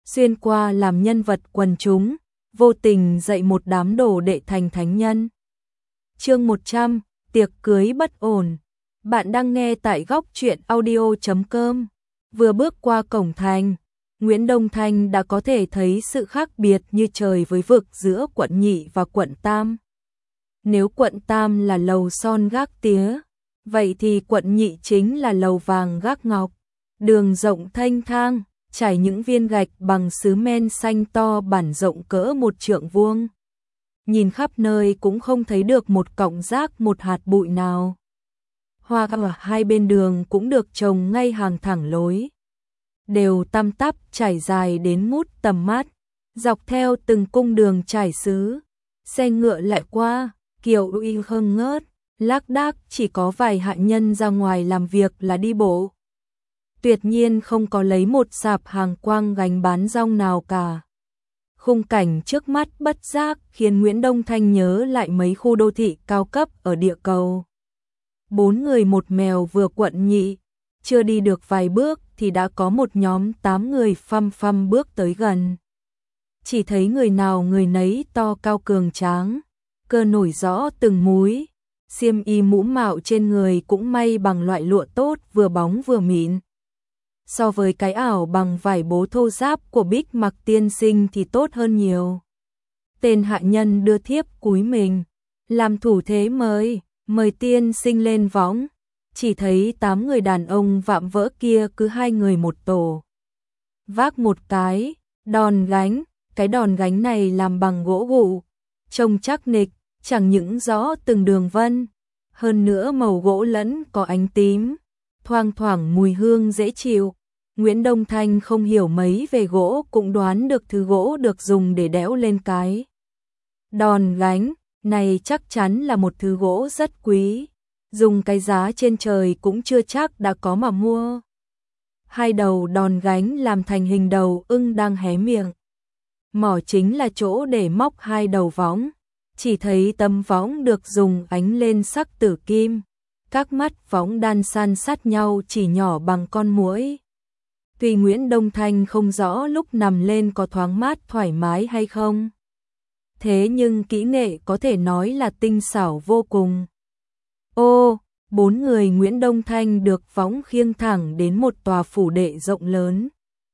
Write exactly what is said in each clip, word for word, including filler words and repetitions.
xuyên qua làm nhân vật quần chúng, vô tình dạy một đám đồ đệ thành thánh nhân. Chương một trăm, tiệc cưới bất ổn. Bạn đang nghe tại góc truyện audio chấm com. Vừa bước qua cổng thành, Nguyễn Đông Thanh đã có thể thấy sự khác biệt như trời với vực giữa quận nhị và quận tam. Nếu quận tam là lầu son gác tía, vậy thì quận nhị chính là lầu vàng gác ngọc. Đường rộng thanh thang, trải những viên gạch bằng sứ men xanh to bản rộng cỡ một trượng vuông. Nhìn khắp nơi cũng không thấy được một cọng rác, một hạt bụi nào. Hoa ở hai bên đường cũng được trồng ngay hàng thẳng lối, đều tăm tắp trải dài đến ngút tầm mắt. Dọc theo từng cung đường trải sứ, xe ngựa lại qua, kiệu uy không ngớt, lác đác, chỉ có vài hạ nhân ra ngoài làm việc là đi bộ. Tuyệt nhiên không có lấy một sạp hàng quang gánh bán rong nào cả. Khung cảnh trước mắt bất giác khiến Nguyễn Đông Thanh nhớ lại mấy khu đô thị cao cấp ở địa cầu. Bốn người một mèo vừa quận nhị, chưa đi được vài bước thì đã có một nhóm tám người phăm phăm bước tới gần. Chỉ thấy người nào người nấy to cao cường tráng, cơ nổi rõ từng múi, xiêm y mũ mạo trên người cũng may bằng loại lụa tốt, vừa bóng vừa mịn. So với cái ảo bằng vải bố thô ráp của Bích Mặc tiên sinh thì tốt hơn nhiều. Tên hạ nhân đưa thiếp cúi mình, làm thủ thế mời, mời tiên sinh lên võng. Chỉ thấy tám người đàn ông vạm vỡ kia cứ hai người một tổ, vác một cái đòn gánh. Cái đòn gánh này làm bằng gỗ gụ, trông chắc nịch, chẳng những rõ từng đường vân, hơn nữa màu gỗ lẫn có ánh tím, thoang thoảng mùi hương dễ chịu. Nguyễn Đông Thanh không hiểu mấy về gỗ cũng đoán được thứ gỗ được dùng để đẽo lên cái đòn gánh này chắc chắn là một thứ gỗ rất quý, dùng cái giá trên trời cũng chưa chắc đã có mà mua. Hai đầu đòn gánh làm thành hình đầu ưng đang hé miệng. Mỏ chính là chỗ để móc hai đầu võng, chỉ thấy tấm võng được dùng ánh lên sắc tử kim, các mắt võng đan san sát nhau chỉ nhỏ bằng con muỗi. Tuy Nguyễn Đông Thanh không rõ lúc nằm lên có thoáng mát thoải mái hay không, thế nhưng kỹ nghệ có thể nói là tinh xảo vô cùng. Ô, bốn người Nguyễn Đông Thanh được võng khiêng thẳng đến một tòa phủ đệ rộng lớn.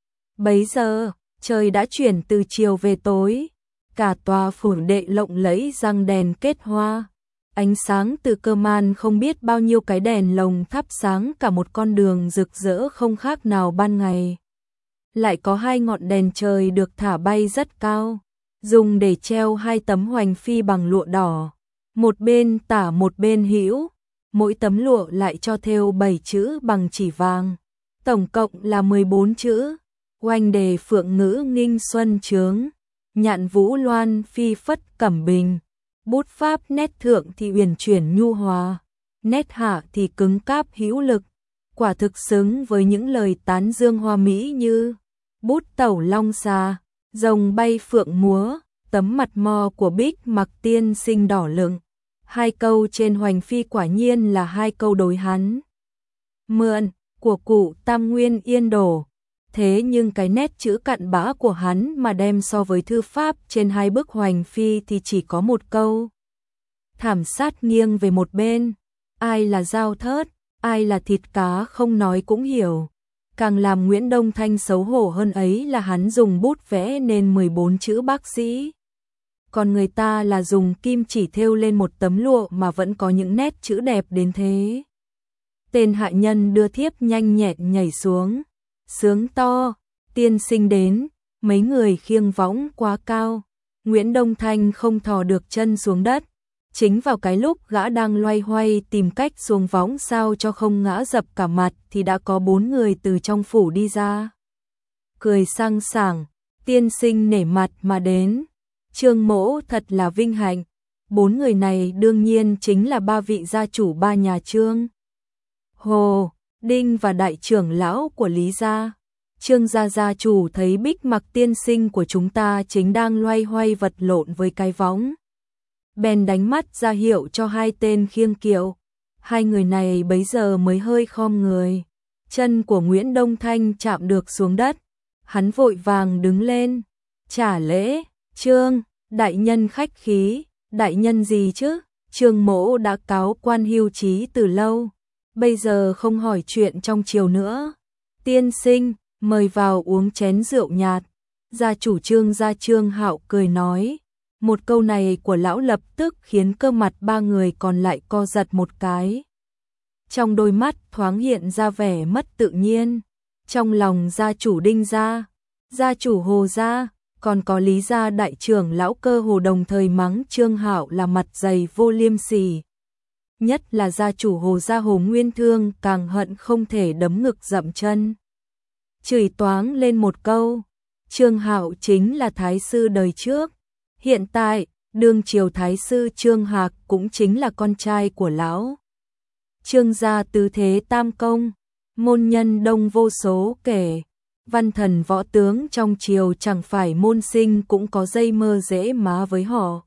Bấy giờ, trời đã chuyển từ chiều về tối, cả tòa phủ đệ lộng lẫy răng đèn kết hoa, ánh sáng từ cơ man không biết bao nhiêu cái đèn lồng thắp sáng cả một con đường rực rỡ không khác nào ban ngày. Lại có hai ngọn đèn trời được thả bay rất cao, dùng để treo hai tấm hoành phi bằng lụa đỏ, một bên tả một bên hữu, mỗi tấm lụa lại cho thêu bảy chữ bằng chỉ vàng, tổng cộng là mười bốn chữ. Oanh đề phượng ngữ nghinh xuân trướng, nhạn vũ loan phi phất cẩm bình. Bút pháp nét thượng thì uyển chuyển nhu hòa, nét hạ thì cứng cáp hữu lực, quả thực xứng với những lời tán dương hoa mỹ như bút tẩu long xà, rồng bay phượng múa, tấm mặt mo của Bích Mặc tiên sinh đỏ lựng. Hai câu trên hoành phi quả nhiên là hai câu đối hắn mượn của cụ Tam Nguyên Yên Đổ. Thế nhưng cái nét chữ cặn bã của hắn mà đem so với thư pháp trên hai bức hoành phi thì chỉ có một câu. Thảm sát nghiêng về một bên, ai là dao thớt, ai là thịt cá không nói cũng hiểu. Càng làm Nguyễn Đông Thanh xấu hổ hơn ấy là hắn dùng bút vẽ nên mười bốn chữ bác sĩ. Còn người ta là dùng kim chỉ thêu lên một tấm lụa mà vẫn có những nét chữ đẹp đến thế. Tên hạ nhân đưa thiếp nhanh nhẹn nhảy xuống, sướng to, tiên sinh đến. Mấy người khiêng võng quá cao, Nguyễn Đông Thanh không thò được chân xuống đất. Chính vào cái lúc gã đang loay hoay tìm cách xuống võng sao cho không ngã dập cả mặt thì đã có bốn người từ trong phủ đi ra. Cười sang sảng, tiên sinh nể mặt mà đến, Trương mỗ thật là vinh hạnh. Bốn người này đương nhiên chính là ba vị gia chủ ba nhà Trương, Hồ, Đinh và đại trưởng lão của Lý gia. Trương gia gia chủ thấy Bích Mặc tiên sinh của chúng ta chính đang loay hoay vật lộn với cái võng, bèn đánh mắt ra hiệu cho hai tên khiêng kiệu. Hai người này bấy giờ mới hơi khom người, chân của Nguyễn Đông Thanh chạm được xuống đất, Hắn vội vàng đứng lên, trả lễ, Trương, đại nhân khách khí, đại nhân gì chứ? Trương Mỗ đã cáo quan hưu trí từ lâu, bây giờ không hỏi chuyện trong triều nữa. Tiên sinh, mời vào uống chén rượu nhạt. Gia chủ Trương gia Trương Hạo cười nói, một câu này của lão lập tức khiến cơ mặt ba người còn lại co giật một cái. Trong đôi mắt thoáng hiện ra vẻ mất tự nhiên, trong lòng gia chủ Đinh gia, gia chủ Hồ gia, còn có Lý gia đại trưởng lão cơ hồ đồng thời mắng Trương Hạo là mặt dày vô liêm sỉ. Nhất là gia chủ Hồ gia Hồ Nguyên Thương càng hận không thể đấm ngực dậm chân. Chửi toáng lên một câu, Trương Hạo chính là thái sư đời trước, hiện tại, đương triều thái sư Trương Hạc cũng chính là con trai của lão. Trương gia tứ thế tam công, môn nhân đông vô số kể, văn thần võ tướng trong triều chẳng phải môn sinh cũng có dây mơ dễ má với họ.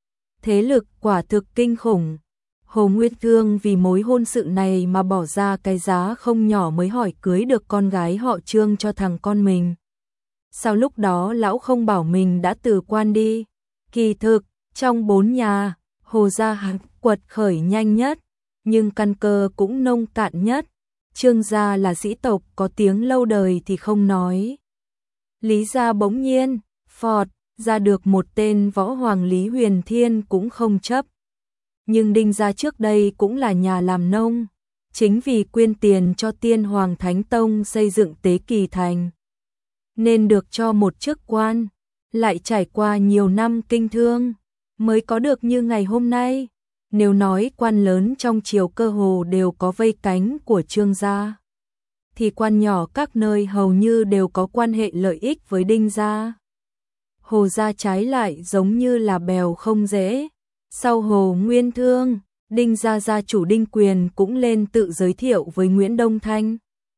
Thế lực quả thực kinh khủng. Hồ Nguyên Thương vì mối hôn sự này mà bỏ ra cái giá không nhỏ mới hỏi cưới được con gái họ Trương cho thằng con mình. Sao lúc đó lão không bảo mình đã từ quan đi? Kỳ thực, trong bốn nhà, Hồ gia hắn quật khởi nhanh nhất, nhưng căn cơ cũng nông cạn nhất. Trương gia là sĩ tộc có tiếng lâu đời thì không nói. Lý gia bỗng nhiên, phọt, ra được một tên võ hoàng Lý Huyền Thiên cũng không chấp. Nhưng Đinh gia trước đây cũng là nhà làm nông, chính vì quyên tiền cho Tiên Hoàng Thánh Tông xây dựng Tế Kỳ Thành, nên được cho một chức quan, lại trải qua nhiều năm kinh thương, mới có được như ngày hôm nay. Nếu nói quan lớn trong triều cơ hồ đều có vây cánh của Trương gia, thì quan nhỏ các nơi hầu như đều có quan hệ lợi ích với Đinh gia. Hồ gia trái lại giống như là bèo không dễ. Sau Hồ Nguyên Thương, Đinh gia gia chủ Đinh Quyền cũng lên tự giới thiệu với Nguyễn Đông Thanh.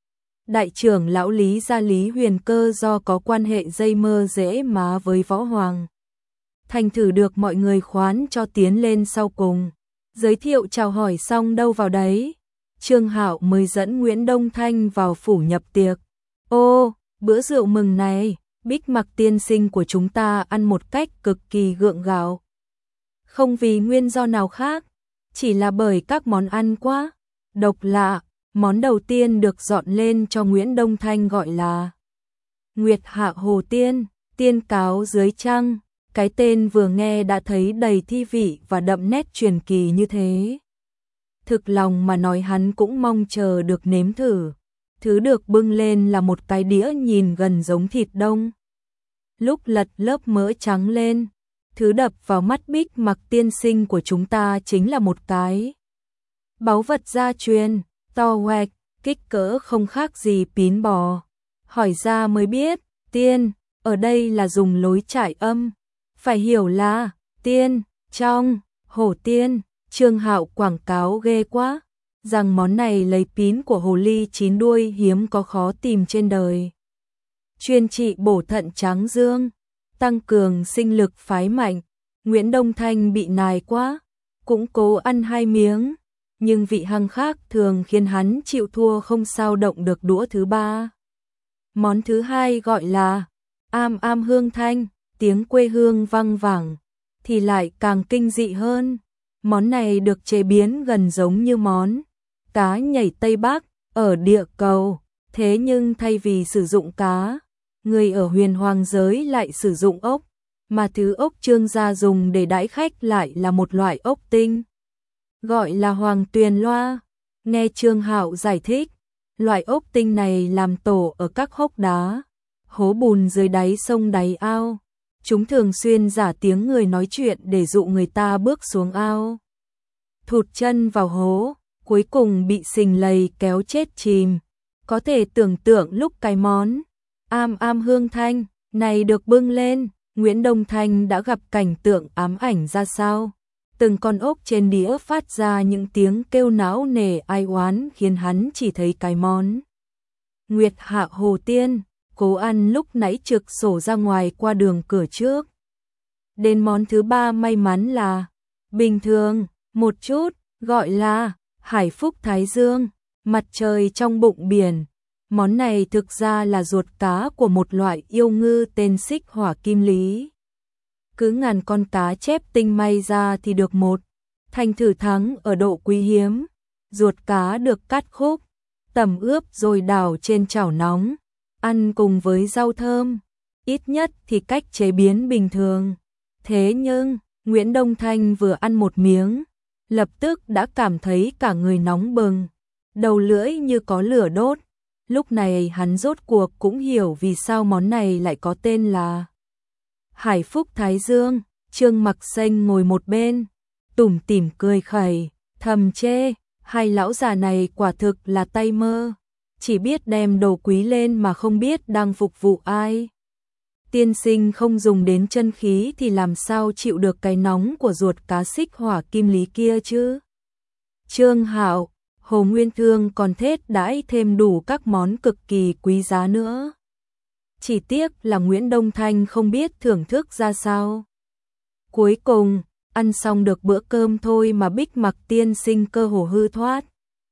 Đại trưởng lão Lý gia Lý Huyền Cơ do có quan hệ dây mơ dễ má với võ hoàng, thành thử được mọi người khoán cho tiến lên sau cùng. Giới thiệu chào hỏi xong đâu vào đấy, Trương Hạo mới dẫn Nguyễn Đông Thanh vào phủ nhập tiệc. Ô, bữa rượu mừng này, Bích Mặc tiên sinh của chúng ta ăn một cách cực kỳ gượng gạo. Không vì nguyên do nào khác, chỉ là bởi các món ăn quá độc lạ. Món đầu tiên được dọn lên cho Nguyễn Đông Thanh gọi là Nguyệt Hạ Hồ Tiên, tiên cáo dưới trăng. Cái tên vừa nghe đã thấy đầy thi vị và đậm nét truyền kỳ như thế. Thực lòng mà nói hắn cũng mong chờ được nếm thử. Thứ được bưng lên là một cái đĩa nhìn gần giống thịt đông. Lúc lật lớp mỡ trắng lên, thứ đập vào mắt Bích Mặc tiên sinh của chúng ta chính là một cái báu vật gia truyền, to hoẹc, kích cỡ không khác gì pín bò. Hỏi ra mới biết, tiên, ở đây là dùng lối trải âm. Phải hiểu là, tiên, trong, hổ tiên. Trương Hạo quảng cáo ghê quá, rằng món này lấy pín của hồ ly chín đuôi hiếm có khó tìm trên đời. Chuyên trị bổ thận tráng dương, tăng cường sinh lực phái mạnh. Nguyễn Đông Thanh bị nài quá, cũng cố ăn hai miếng, nhưng vị hăng khác thường khiến hắn chịu thua không sao động được đũa thứ ba. Món thứ hai gọi là am am hương thanh, tiếng quê hương vang vẳng, thì lại càng kinh dị hơn. Món này được chế biến gần giống như món cá nhảy Tây Bắc ở địa cầu, thế nhưng thay vì sử dụng cá, người ở huyền hoàng giới lại sử dụng ốc, mà thứ ốc Trương gia dùng để đãi khách lại là một loại ốc tinh, gọi là Hoàng Tuyền Loa. Nghe Trương Hạo giải thích, loại ốc tinh này làm tổ ở các hốc đá, hố bùn dưới đáy sông đáy ao. Chúng thường xuyên giả tiếng người nói chuyện để dụ người ta bước xuống ao, thụt chân vào hố, cuối cùng bị sình lầy kéo chết chìm. Có thể tưởng tượng lúc cái món am am hương thanh này được bưng lên, Nguyễn Đông Thanh đã gặp cảnh tượng ám ảnh ra sao. Từng con ốc trên đĩa phát ra những tiếng kêu não nề ai oán khiến hắn chỉ thấy cái món Nguyệt Hạ Hồ Tiên, cố ăn lúc nãy trực sổ ra ngoài qua đường cửa trước. Đến món thứ ba may mắn là bình thường một chút, gọi là Hải Phúc Thái Dương, mặt trời trong bụng biển. Món này thực ra là ruột cá của một loại yêu ngư tên xích hỏa kim lý. Cứ ngàn con cá chép tinh may ra thì được một thành thử thắng ở độ quý hiếm. Ruột cá được cắt khúc, tẩm ướp rồi đảo trên chảo nóng, ăn cùng với rau thơm, ít nhất thì cách chế biến bình thường. Thế nhưng, Nguyễn Đông Thanh vừa ăn một miếng, lập tức đã cảm thấy cả người nóng bừng, đầu lưỡi như có lửa đốt. Lúc này hắn rốt cuộc cũng hiểu vì sao món này lại có tên là Hải Phúc Thái Dương. Trương Mặc Xanh ngồi một bên, tủm tỉm cười khẩy, thầm chê, hai lão già này quả thực là tay mơ, chỉ biết đem đồ quý lên mà không biết đang phục vụ ai. Tiên sinh không dùng đến chân khí thì làm sao chịu được cái nóng của ruột cá xích hỏa kim lý kia chứ. Trương Hạo, Hồ Nguyên Thương còn thết đãi thêm đủ các món cực kỳ quý giá nữa. Chỉ tiếc là Nguyễn Đông Thanh không biết thưởng thức ra sao. Cuối cùng, ăn xong được bữa cơm thôi mà Bích Mặc tiên sinh cơ hồ hư thoát.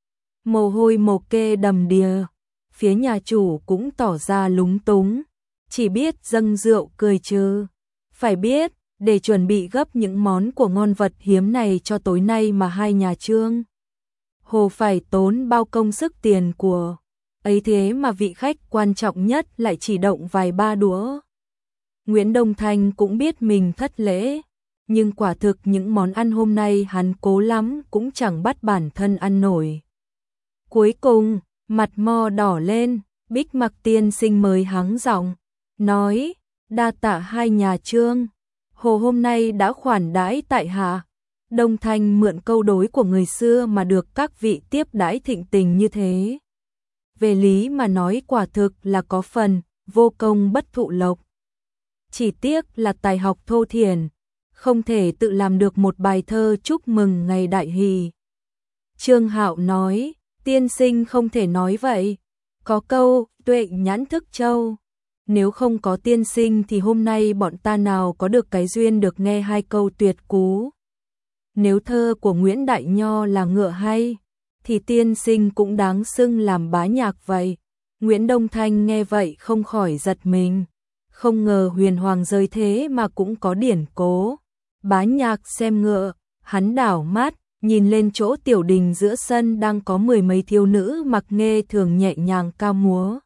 Mồ hôi mồ kê đầm đìa, phía nhà chủ cũng tỏ ra lúng túng, chỉ biết dâng rượu cười trừ. Phải biết, để chuẩn bị gấp những món của ngon vật hiếm này cho tối nay mà hai nhà Trương Hồ phải tốn bao công sức tiền của. Ấy thế mà vị khách quan trọng nhất lại chỉ động vài ba đũa. Nguyễn Đông Thanh cũng biết mình thất lễ, nhưng quả thực những món ăn hôm nay hắn cố lắm cũng chẳng bắt bản thân ăn nổi. Cuối cùng, mặt mo đỏ lên, Bích Mặc tiên sinh mới hắng giọng, nói, đa tạ hai nhà Trương Hồ hôm nay đã khoản đãi tại hạ. Đông Thanh mượn câu đối của người xưa mà được các vị tiếp đãi thịnh tình như thế. Về lý mà nói quả thực là có phần vô công bất thụ lộc. Chỉ tiếc là tài học thô thiển, không thể tự làm được một bài thơ chúc mừng ngày đại hỷ. Trương Hạo nói, tiên sinh không thể nói vậy. Có câu, tuệ nhãn thức châu. Nếu không có tiên sinh thì hôm nay bọn ta nào có được cái duyên được nghe hai câu tuyệt cú. Nếu thơ của Nguyễn Đại Nho là ngựa hay, thì tiên sinh cũng đáng xưng làm bá nhạc vậy. Nguyễn Đông Thanh nghe vậy không khỏi giật mình. Không ngờ huyền hoàng giới thế mà cũng có điển cố. Bá nhạc xem ngựa, hắn đảo mắt, nhìn lên chỗ tiểu đình giữa sân đang có mười mấy thiếu nữ mặc nghê thường nhẹ nhàng ca múa.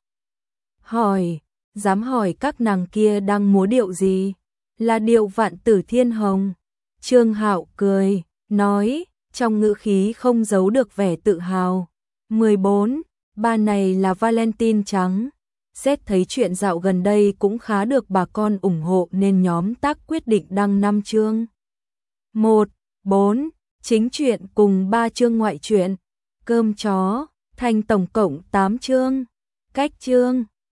Hỏi, dám hỏi các nàng kia đang múa điệu gì? Là điệu Vạn Tử Thiên Hồng. Trương Hạo cười, nói, trong ngữ khí không giấu được vẻ tự hào. mười bốn, ba này là Valentine trắng. Xét thấy chuyện dạo gần đây cũng khá được bà con ủng hộ nên nhóm tác quyết định đăng năm chương. một, bốn, chính truyện cùng ba chương ngoại truyện. Cơm chó, thành tổng cộng tám chương. Cách chương